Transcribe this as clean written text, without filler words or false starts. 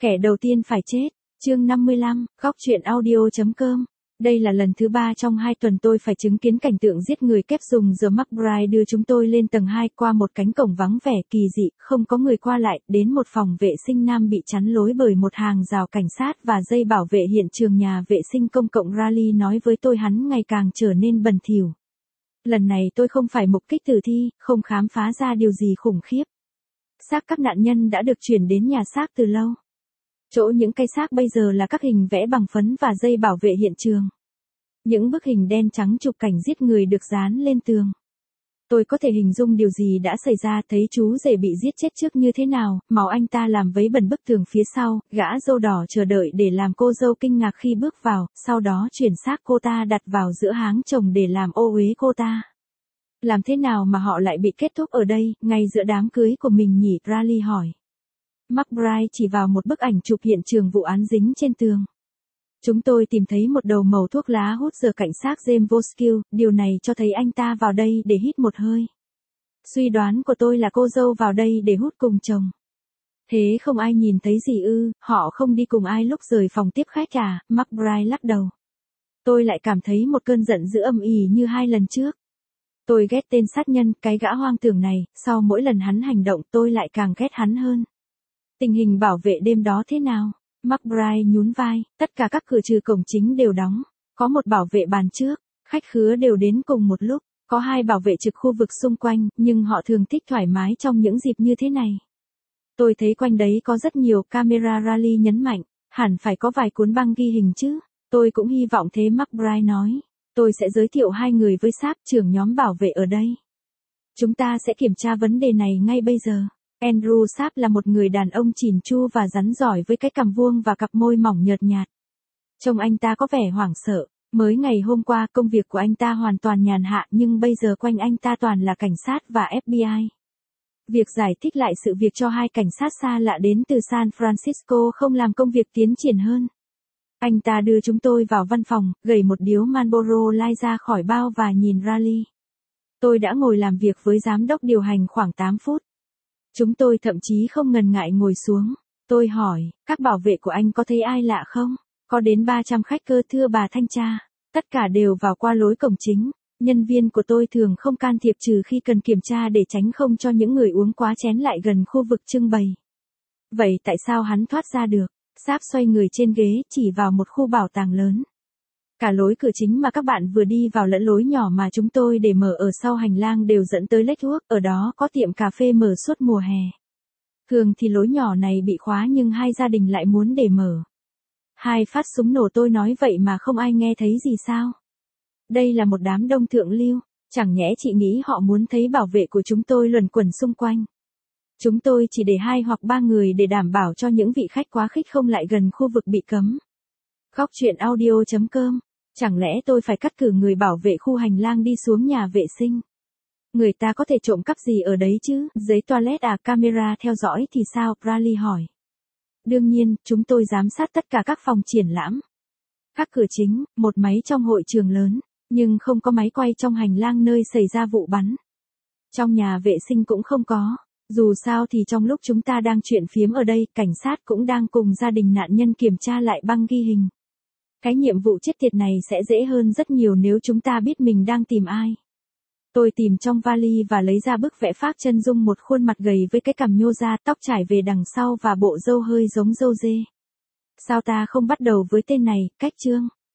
Kẻ đầu tiên phải chết. Chương 55, góc truyện audio.com. Đây là lần thứ 3 trong 2 tuần tôi phải chứng kiến cảnh tượng giết người kép dùng The McBride đưa chúng tôi lên tầng 2 qua một cánh cổng vắng vẻ kỳ dị, không có người qua lại, đến một phòng vệ sinh nam bị chắn lối bởi một hàng rào cảnh sát và dây bảo vệ hiện trường nhà vệ sinh công cộng. Riley nói với tôi hắn ngày càng trở nên bẩn thỉu. Lần này tôi không phải mục kích tử thi, không khám phá ra điều gì khủng khiếp. Xác các nạn nhân đã được chuyển đến nhà xác từ lâu. Chỗ những cây xác bây giờ là các hình vẽ bằng phấn và dây bảo vệ hiện trường. Những bức hình đen trắng chụp cảnh giết người được dán lên tường. Tôi có thể hình dung điều gì đã xảy ra, thấy chú rể bị giết chết trước như thế nào, máu anh ta làm vấy bẩn bức tường phía sau, gã dâu đỏ chờ đợi để làm cô dâu kinh ngạc khi bước vào, sau đó chuyển xác cô ta đặt vào giữa háng chồng để làm ô uế cô ta. Làm thế nào mà họ lại bị kết thúc ở đây, ngay giữa đám cưới của mình nhỉ? Riley hỏi. McBride chỉ vào một bức ảnh chụp hiện trường vụ án dính trên tường. Chúng tôi tìm thấy một đầu mẩu thuốc lá hút giờ cảnh sát James Voskill, điều này cho thấy anh ta vào đây để hít một hơi. Suy đoán của tôi là cô dâu vào đây để hút cùng chồng. Thế không ai nhìn thấy gì ư? Họ không đi cùng ai lúc rời phòng tiếp khách à? McBride lắc đầu. Tôi lại cảm thấy một cơn giận dữ âm ỉ như 2 lần trước. Tôi ghét tên sát nhân, cái gã hoang tưởng này, sau mỗi lần hắn hành động tôi lại càng ghét hắn hơn. Tình hình bảo vệ đêm đó thế nào? McBride nhún vai, tất cả các cửa trừ cổng chính đều đóng. Có một bảo vệ bàn trước, khách khứa đều đến cùng một lúc. Có 2 bảo vệ trực khu vực xung quanh, nhưng họ thường thích thoải mái trong những dịp như thế này. Tôi thấy quanh đấy có rất nhiều camera. Riley nhấn mạnh, hẳn phải có vài cuốn băng ghi hình chứ. Tôi cũng hy vọng thế. McBride nói. Tôi sẽ giới thiệu 2 người với Sáp, trưởng nhóm bảo vệ ở đây. Chúng ta sẽ kiểm tra vấn đề này ngay bây giờ. Andrew Sáp là một người đàn ông chỉn chu và rắn giỏi với cái cằm vuông và cặp môi mỏng nhợt nhạt. Trông anh ta có vẻ hoảng sợ. Mới ngày hôm qua công việc của anh ta hoàn toàn nhàn hạ, nhưng bây giờ quanh anh ta toàn là cảnh sát và FBI. Việc giải thích lại sự việc cho 2 cảnh sát xa lạ đến từ San Francisco không làm công việc tiến triển hơn. Anh ta đưa chúng tôi vào văn phòng, gẩy một điếu Marlboro Light ra khỏi bao và nhìn Riley. Tôi đã ngồi làm việc với giám đốc điều hành khoảng 8 phút. Chúng tôi thậm chí không ngần ngại ngồi xuống. Tôi hỏi, các bảo vệ của anh có thấy ai lạ không? Có đến 300 khách cơ thưa bà thanh tra. Tất cả đều vào qua lối cổng chính. Nhân viên của tôi thường không can thiệp trừ khi cần kiểm tra để tránh không cho những người uống quá chén lại gần khu vực trưng bày. Vậy tại sao hắn thoát ra được? Sáp xoay người trên ghế chỉ vào một khu bảo tàng lớn. Cả lối cửa chính mà các bạn vừa đi vào lẫn lối nhỏ mà chúng tôi để mở ở sau hành lang đều dẫn tới Lakewood, ở đó có tiệm cà phê mở suốt mùa hè. Thường thì lối nhỏ này bị khóa nhưng 2 gia đình lại muốn để mở. 2 phát súng nổ. Tôi nói vậy mà không ai nghe thấy gì sao? Đây là một đám đông thượng lưu, chẳng nhẽ chị nghĩ họ muốn thấy bảo vệ của chúng tôi luẩn quẩn xung quanh. Chúng tôi chỉ để 2 hoặc 3 người để đảm bảo cho những vị khách quá khích không lại gần khu vực bị cấm. Góc truyện audio.com. Chẳng lẽ tôi phải cắt cử người bảo vệ khu hành lang đi xuống nhà vệ sinh? Người ta có thể trộm cắp gì ở đấy chứ? Giấy toilet à? Camera theo dõi thì sao? Riley hỏi. Đương nhiên, chúng tôi giám sát tất cả các phòng triển lãm. Các cửa chính, một máy trong hội trường lớn, nhưng không có máy quay trong hành lang nơi xảy ra vụ bắn. Trong nhà vệ sinh cũng không có. Dù sao thì trong lúc chúng ta đang chuyện phiếm ở đây, cảnh sát cũng đang cùng gia đình nạn nhân kiểm tra lại băng ghi hình. Cái nhiệm vụ chết tiệt này sẽ dễ hơn rất nhiều nếu chúng ta biết mình đang tìm ai. Tôi tìm trong vali và lấy ra bức vẽ phác chân dung một khuôn mặt gầy với cái cằm nhô ra, tóc trải về đằng sau và bộ râu hơi giống râu dê. Sao ta không bắt đầu với tên này? Cách chương.